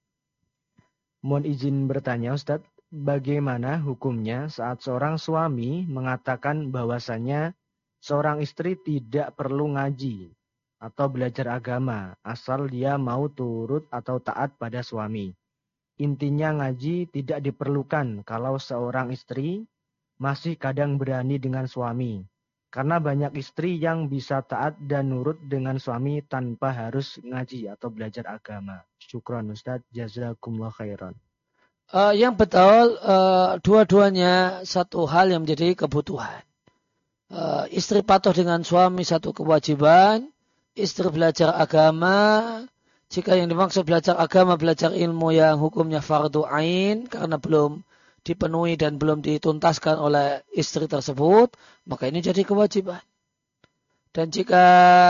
Mohon izin bertanya Ustadz, bagaimana hukumnya saat seorang suami mengatakan bahwasannya seorang istri tidak perlu ngaji atau belajar agama, asal dia mau turut atau taat pada suami. Intinya ngaji tidak diperlukan kalau seorang istri masih kadang berani dengan suami. Karena banyak istri yang bisa taat dan nurut dengan suami tanpa harus ngaji atau belajar agama. Syukran Ustaz, jazakumullah khairan. Uh, yang betul, uh, dua-duanya satu hal yang menjadi kebutuhan. Uh, istri patuh dengan suami satu kewajiban. Istri belajar agama, jika yang dimaksud belajar agama, belajar ilmu yang hukumnya fardu ain, karena belum dipenuhi dan belum dituntaskan oleh istri tersebut, maka ini jadi kewajiban. Dan jika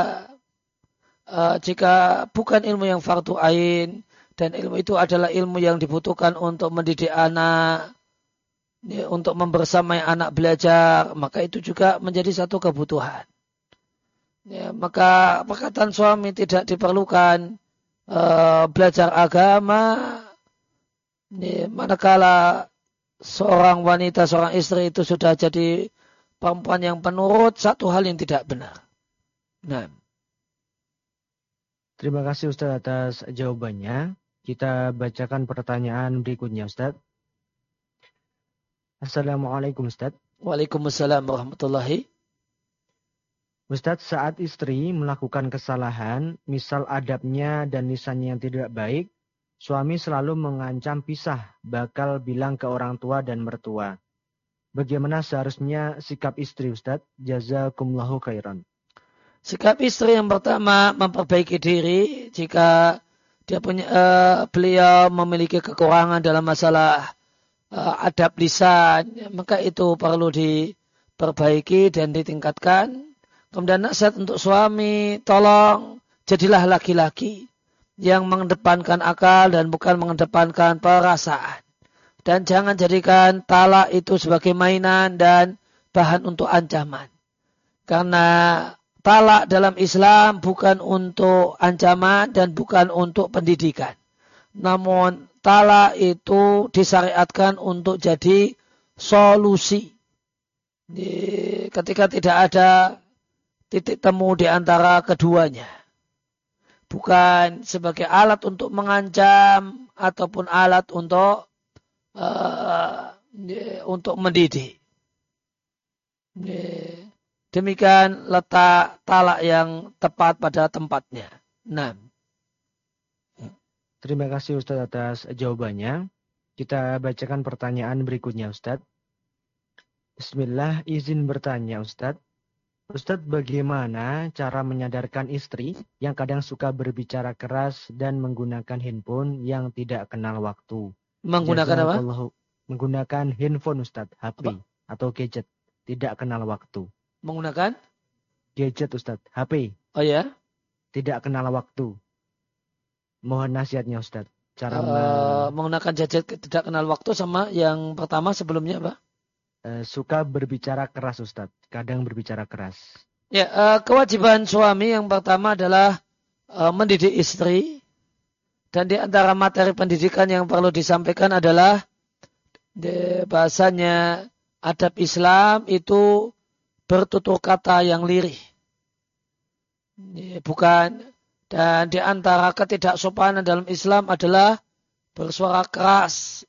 uh, jika bukan ilmu yang fardu ain, dan ilmu itu adalah ilmu yang dibutuhkan untuk mendidik anak, ya, untuk membersamai anak belajar, maka itu juga menjadi satu kebutuhan. Ya, maka perkataan suami tidak diperlukan e, belajar agama, ya, manakala seorang wanita, seorang istri itu sudah jadi perempuan yang penurut, satu hal yang tidak benar. Nah. Terima kasih Ustaz atas jawabannya. Kita bacakan pertanyaan berikutnya Ustaz. Assalamualaikum Ustaz. Waalaikumsalam warahmatullahi. Ustadz, saat istri melakukan kesalahan, misal adabnya dan lisannya yang tidak baik, suami selalu mengancam pisah, bakal bilang ke orang tua dan mertua. Bagaimana seharusnya sikap istri Ustadz? Jazakumullahu khairan. Sikap istri yang pertama memperbaiki diri jika dia punya uh, beliau memiliki kekurangan dalam masalah uh, adab lisan, maka itu perlu diperbaiki dan ditingkatkan. Kemudian nasihat untuk suami, tolong jadilah laki-laki yang mengedepankan akal dan bukan mengedepankan perasaan. Dan jangan jadikan talak itu sebagai mainan dan bahan untuk ancaman. Karena talak dalam Islam bukan untuk ancaman dan bukan untuk pendidikan. Namun talak itu disyariatkan untuk jadi solusi. Ketika tidak ada titik temu di antara keduanya. Bukan sebagai alat untuk mengancam ataupun alat untuk uh, untuk mendidik. Demikian letak talak yang tepat pada tempatnya. Nah. Terima kasih Ustaz atas jawabannya. Kita bacakan pertanyaan berikutnya Ustaz. Bismillah, izin bertanya Ustaz. Ustadz, bagaimana cara menyadarkan istri yang kadang suka berbicara keras dan menggunakan handphone yang tidak kenal waktu? Menggunakan apa? Menggunakan handphone Ustadz, H P apa? Atau gadget, tidak kenal waktu. Menggunakan? Gadget Ustadz, H P. Oh ya? Tidak kenal waktu. Mohon nasihatnya Ustadz. Cara uh, me- menggunakan gadget tidak kenal waktu sama yang pertama sebelumnya apa? Suka berbicara keras Ustadz, kadang berbicara keras. Ya, uh, kewajiban suami yang pertama adalah uh, mendidik istri, dan di antara materi pendidikan yang perlu disampaikan adalah de, bahasanya adab Islam itu bertutur kata yang lirih, ya, bukan. Dan di antara ketidaksopanan dalam Islam adalah bersuara keras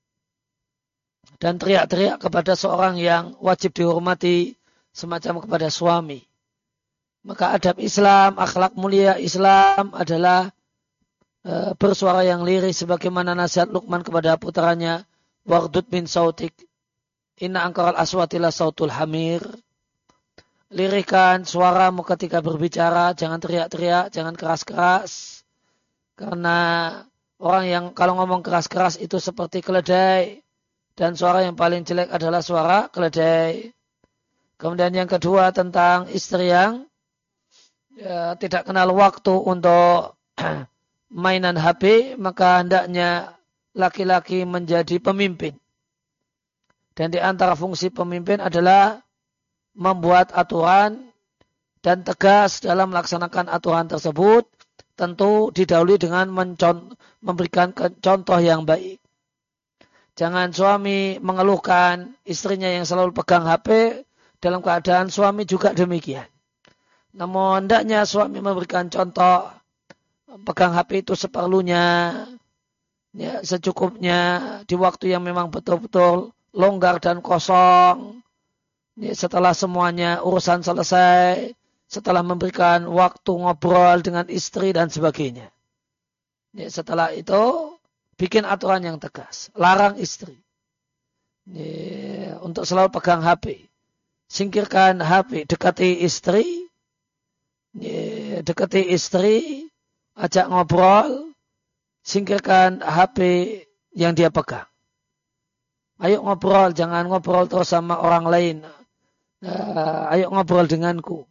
dan teriak-teriak kepada seorang yang wajib dihormati semacam kepada suami. Maka adab Islam, akhlak mulia Islam adalah e, bersuara yang lirih sebagaimana nasihat Luqman kepada putranya, waghdud min sautik. inna angkaral aswati la sautul hamir. Lirikan suaramu ketika berbicara, jangan teriak-teriak, jangan keras-keras. Karena orang yang kalau ngomong keras-keras itu seperti keledai. Dan suara yang paling jelek adalah suara keledai. Kemudian yang kedua tentang istri yang ya, tidak kenal waktu untuk mainan H P, maka hendaknya laki-laki menjadi pemimpin. Dan di antara fungsi pemimpin adalah membuat aturan dan tegas dalam melaksanakan aturan tersebut, tentu didahului dengan mencon- memberikan contoh yang baik. Jangan suami mengeluhkan istrinya yang selalu pegang H P dalam keadaan suami juga demikian. Namun hendaknya suami memberikan contoh pegang H P itu seperlunya, ya, secukupnya di waktu yang memang betul-betul longgar dan kosong. Ya, setelah semuanya urusan selesai, setelah memberikan waktu ngobrol dengan istri dan sebagainya. Ya, setelah itu bikin aturan yang tegas, larang istri ya, untuk selalu pegang H P. Singkirkan H P, dekati istri, ya, dekati istri, ajak ngobrol, singkirkan H P yang dia pegang. Ayo ngobrol, jangan ngobrol terus sama orang lain. Uh, ayo ngobrol denganku.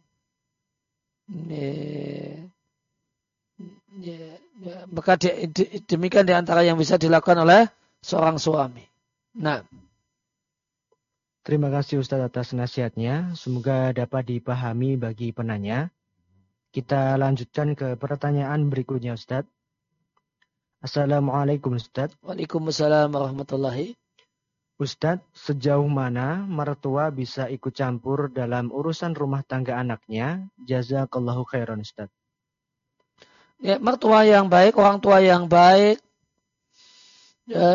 Ya, ya, ya, maka di, di, demikian di antara yang bisa dilakukan oleh seorang suami. Nah, terima kasih Ustaz atas nasihatnya. Semoga dapat dipahami bagi penanya. Kita lanjutkan ke pertanyaan berikutnya Ustaz. Assalamualaikum Ustaz. Waalaikumsalam warahmatullahi. Ustaz, sejauh mana mertua bisa ikut campur dalam urusan rumah tangga anaknya? Jazakallahu khairan Ustaz. Ya, mertua yang baik, orang tua yang baik, ya,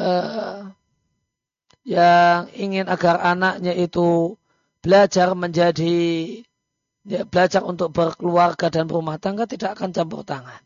yang ingin agar anaknya itu belajar menjadi, ya, belajar untuk berkeluarga dan berumah tangga tidak akan campur tangan.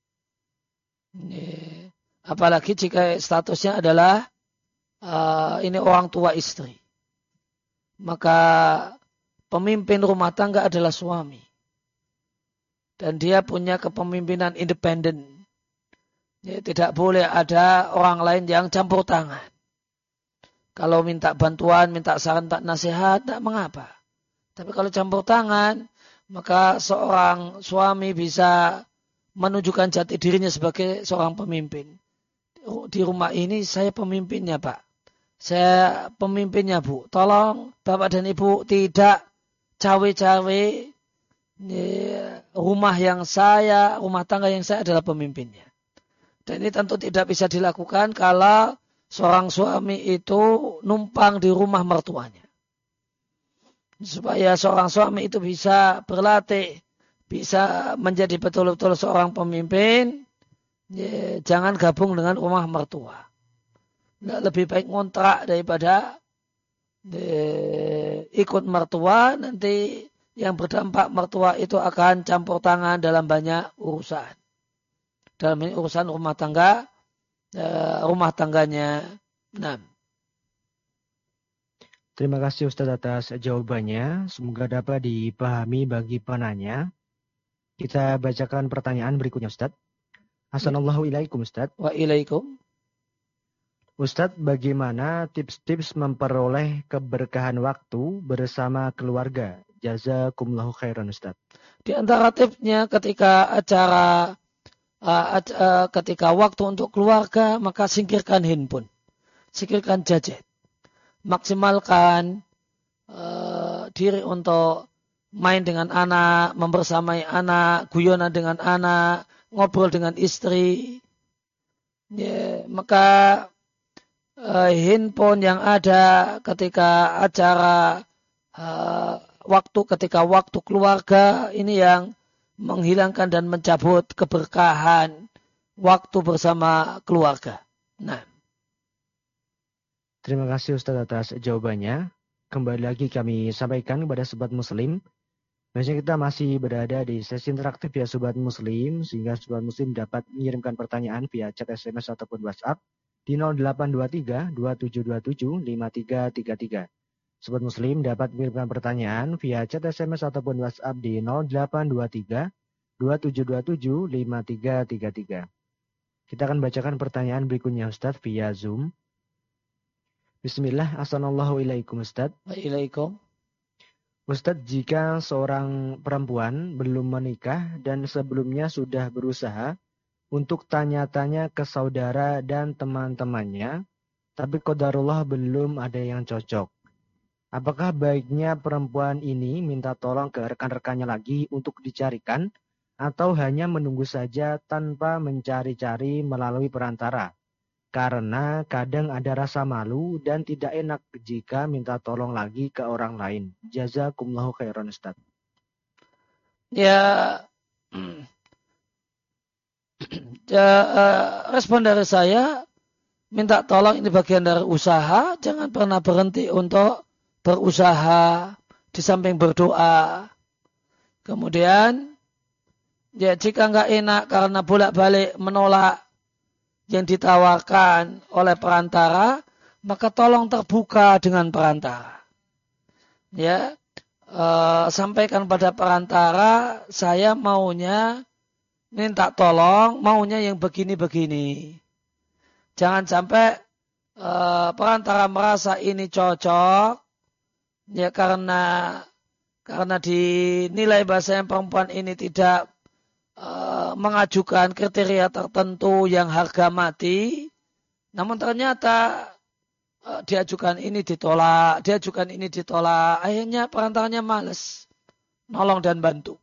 Ya, apalagi jika statusnya adalah uh, ini orang tua istri. Maka pemimpin rumah tangga adalah suami. Dan dia punya kepemimpinan independen. Ya, tidak boleh ada orang lain yang campur tangan. Kalau minta bantuan, minta saran, minta nasihat, tidak mengapa. Tapi kalau campur tangan, maka seorang suami bisa menunjukkan jati dirinya sebagai seorang pemimpin. Di rumah ini saya pemimpinnya Pak. Saya pemimpinnya Bu. Tolong Bapak dan Ibu tidak cawe-cawe. Rumah yang saya, rumah tangga yang saya adalah pemimpinnya. Dan ini tentu tidak bisa dilakukan kalau seorang suami itu numpang di rumah mertuanya. Supaya seorang suami itu bisa berlatih, bisa menjadi betul-betul seorang pemimpin, ya, jangan gabung dengan rumah mertua. Nah, lebih baik ngontrak daripada ya, ikut mertua, nanti yang berdampak mertua itu akan campur tangan dalam banyak urusan. Dalam ini urusan rumah tangga, rumah tangganya. Nah. Terima kasih Ustaz atas jawabannya. Semoga dapat dipahami bagi penanya. Kita bacakan pertanyaan berikutnya Ustaz. Assalamualaikum ilaikum Ustaz. Waalaikum. Ustaz, bagaimana tips-tips memperoleh keberkahan waktu bersama keluarga? Jazakumullahu khairan Ustaz. Di antara tipsnya ketika acara, uh, uh, ketika waktu untuk keluarga, maka singkirkan handphone. Singkirkan gadget. Maksimalkan uh, diri untuk main dengan anak, membersamai anak, guyonan dengan anak, ngobrol dengan istri. Ya, maka uh, handphone yang ada ketika acara uh, waktu ketika waktu keluarga ini yang menghilangkan dan mencabut keberkahan waktu bersama keluarga. Nah. Terima kasih Ustaz atas jawabannya. Kembali lagi kami sampaikan kepada Sobat Muslim. Biasanya kita masih berada di sesi interaktif ya Sobat Muslim. Sehingga Sobat Muslim dapat mengirimkan pertanyaan via chat S M S ataupun WhatsApp di nol delapan dua tiga dua tujuh dua tujuh lima tiga tiga tiga. Sobat Muslim dapat mengirimkan pertanyaan via chat S M S ataupun WhatsApp di nol delapan dua tiga dua tujuh dua tujuh lima tiga tiga tiga. Kita akan bacakan pertanyaan berikutnya Ustadz via Zoom. Bismillah, assalamualaikum Ustadz. Waalaikumsalam. Ustadz, jika seorang perempuan belum menikah dan sebelumnya sudah berusaha untuk tanya-tanya ke saudara dan teman-temannya, tapi qadarullah belum ada yang cocok. Apakah baiknya perempuan ini minta tolong ke rekan-rekannya lagi untuk dicarikan, atau hanya menunggu saja tanpa mencari-cari melalui perantara? Karena kadang ada rasa malu dan tidak enak jika minta tolong lagi ke orang lain. Jazakumullahu khairan Ustaz. Ya, ya respon dari saya, minta tolong ini bagian dari usaha, jangan pernah berhenti untuk berusaha di samping berdoa. Kemudian, ya jika nggak enak karena bolak-balik menolak yang ditawarkan oleh perantara, maka tolong terbuka dengan perantara. Ya, e, sampaikan pada perantara, saya maunya minta tolong, maunya yang begini-begini. Jangan sampai e, perantara merasa ini cocok. Ya karena karena dinilai bahasa yang perempuan ini tidak uh, mengajukan kriteria tertentu yang harga mati, namun ternyata uh, diajukan ini ditolak, diajukan ini ditolak, akhirnya perantaranya malas nolong dan bantu.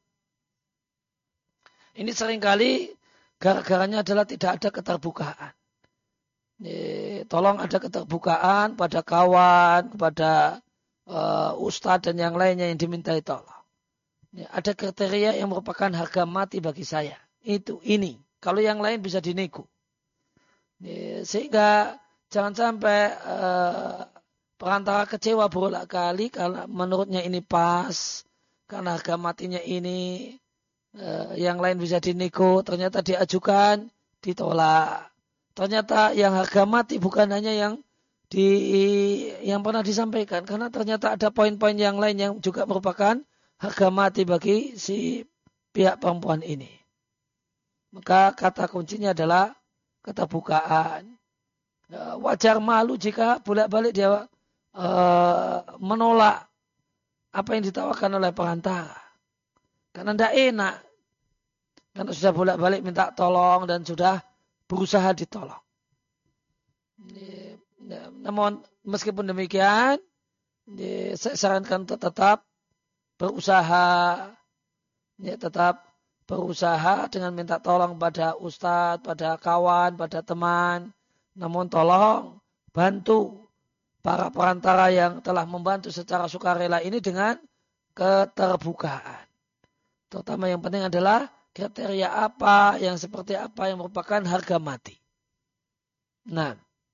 Ini seringkali gara-garanya adalah tidak ada keterbukaan. Ya, tolong ada keterbukaan pada kawan, kepada Uh, ustadz dan yang lainnya yang dimintai tolong. Ya, ada kriteria yang merupakan harga mati bagi saya. Itu, ini. Kalau yang lain bisa dinego. Ya, sehingga jangan sampai uh, perantara kecewa berulang kali karena menurutnya ini pas. Karena harga matinya ini uh, yang lain bisa dinego. Ternyata diajukan, ditolak. Ternyata yang harga mati bukan hanya yang di yang pernah disampaikan, karena ternyata ada poin-poin yang lain yang juga merupakan harga mati bagi si pihak perempuan ini. Maka kata kuncinya adalah keterbukaan. Wajar malu jika bolak-balik dia uh, menolak apa yang ditawarkan oleh perantara, karena tidak enak, karena sudah bolak-balik minta tolong dan sudah berusaha ditolong. Namun meskipun demikian, saya sarankan untuk tetap berusaha, ya, tetap berusaha dengan minta tolong pada ustadz, pada kawan, pada teman. Namun tolong bantu para perantara yang telah membantu secara sukarela ini dengan keterbukaan. Terutama yang penting adalah kriteria apa, yang seperti apa yang merupakan harga mati. Nah.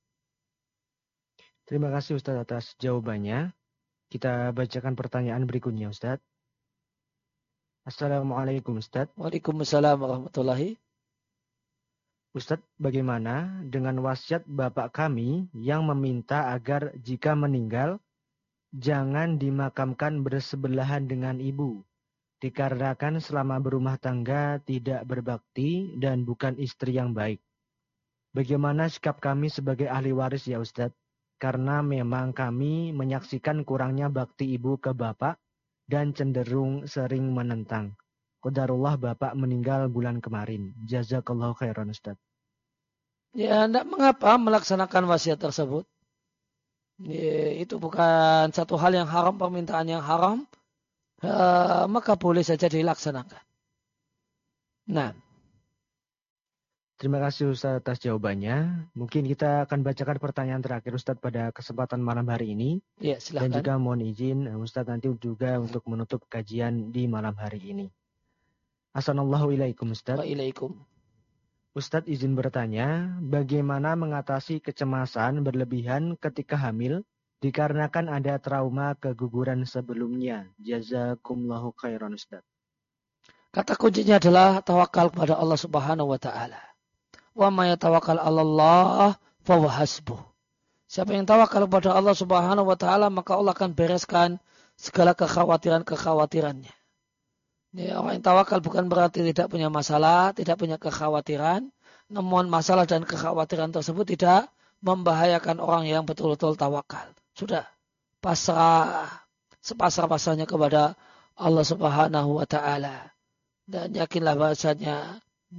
Terima kasih Ustaz atas jawabannya. Kita bacakan pertanyaan berikutnya Ustaz. Assalamualaikum Ustaz. Waalaikumsalam warahmatullahi. Ustaz, bagaimana dengan wasiat bapak kami yang meminta agar jika meninggal jangan dimakamkan bersebelahan dengan ibu, dikarenakan selama berumah tangga tidak berbakti dan bukan istri yang baik. Bagaimana sikap kami sebagai ahli waris ya Ustaz? Karena memang kami menyaksikan kurangnya bakti ibu ke bapak dan cenderung sering menentang. Qadarullah bapak meninggal bulan kemarin. Jazakallahu khairan Ustaz. Ya, tidak mengapa melaksanakan wasiat tersebut. Ya, itu bukan satu hal yang haram, permintaan yang haram. Uh, maka boleh saja dilaksanakan. Nah. Terima kasih Ustaz atas jawabannya. Mungkin kita akan bacakan pertanyaan terakhir Ustaz pada kesempatan malam hari ini. Ya, silakan. Dan juga mohon izin Ustaz nanti juga untuk menutup kajian di malam hari ini. Assalamualaikum Ustaz. Waalaikum. Ustaz izin bertanya, bagaimana mengatasi kecemasan berlebihan ketika hamil dikarenakan ada trauma keguguran sebelumnya? Jazakumullahu khairan Ustaz. Kata kuncinya adalah tawakal kepada Allah Subhanahu wa taala. Wa may yatawakkal 'alallah fa huwa hasbuh. Siapa yang tawakal kepada Allah Subhanahu wa taala, maka Allah akan bereskan segala kekhawatiran-kekhawatirannya. Ya, orang yang tawakal bukan berarti tidak punya masalah, tidak punya kekhawatiran, namun masalah dan kekhawatiran tersebut tidak membahayakan orang yang betul-betul tawakal. Sudah pasrah, sepasrah-pasrahnya kepada Allah Subhanahu wa taala. Dan yakinlah bahasanya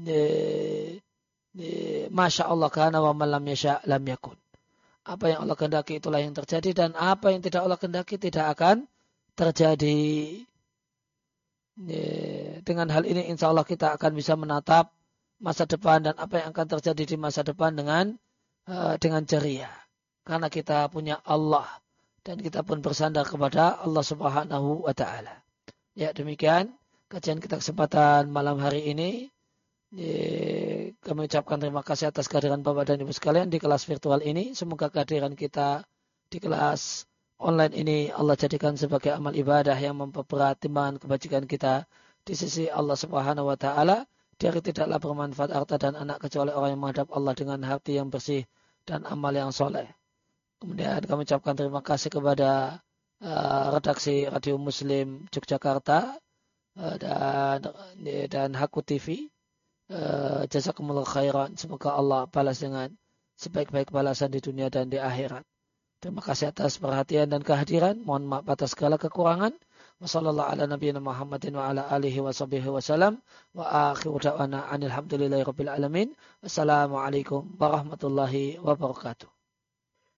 Masya Allah kana wa man lam yasha lam yakun. Apa yang Allah kehendaki itulah yang terjadi, dan apa yang tidak Allah kehendaki tidak akan terjadi. Dengan hal ini insya Allah kita akan bisa menatap masa depan dan apa yang akan terjadi di masa depan dengan uh, dengan ceria. Karena kita punya Allah dan kita pun bersandar kepada Allah Subhanahu wa taala. Ya, demikian kajian kita kesempatan malam hari ini. Kami ucapkan terima kasih atas kehadiran Bapak dan Ibu sekalian di kelas virtual ini. Semoga kehadiran kita di kelas online ini Allah jadikan sebagai amal ibadah yang memperberat timbangan kebajikan kita di sisi Allah Subhanahu wa taala. Dari tidaklah bermanfaat harta dan anak kecuali orang yang menghadap Allah dengan hati yang bersih dan amal yang soleh. Kemudian kami ucapkan terima kasih kepada uh, redaksi Radio Muslim Yogyakarta uh, dan dan Haku T V. Uh, jazakumullah khairan. Semoga Allah balas dengan sebaik-baik balasan di dunia dan di akhirat. Terima kasih atas perhatian dan kehadiran. Mohon maaf atas segala kekurangan. Wassallallahu ala nabiyina Muhammadin wa ala alihi wa sahbihi wa salam. Wa akhiru da'wana anil hamdulillahi rabbil alamin. Wassalamualaikum warahmatullahi wabarakatuh.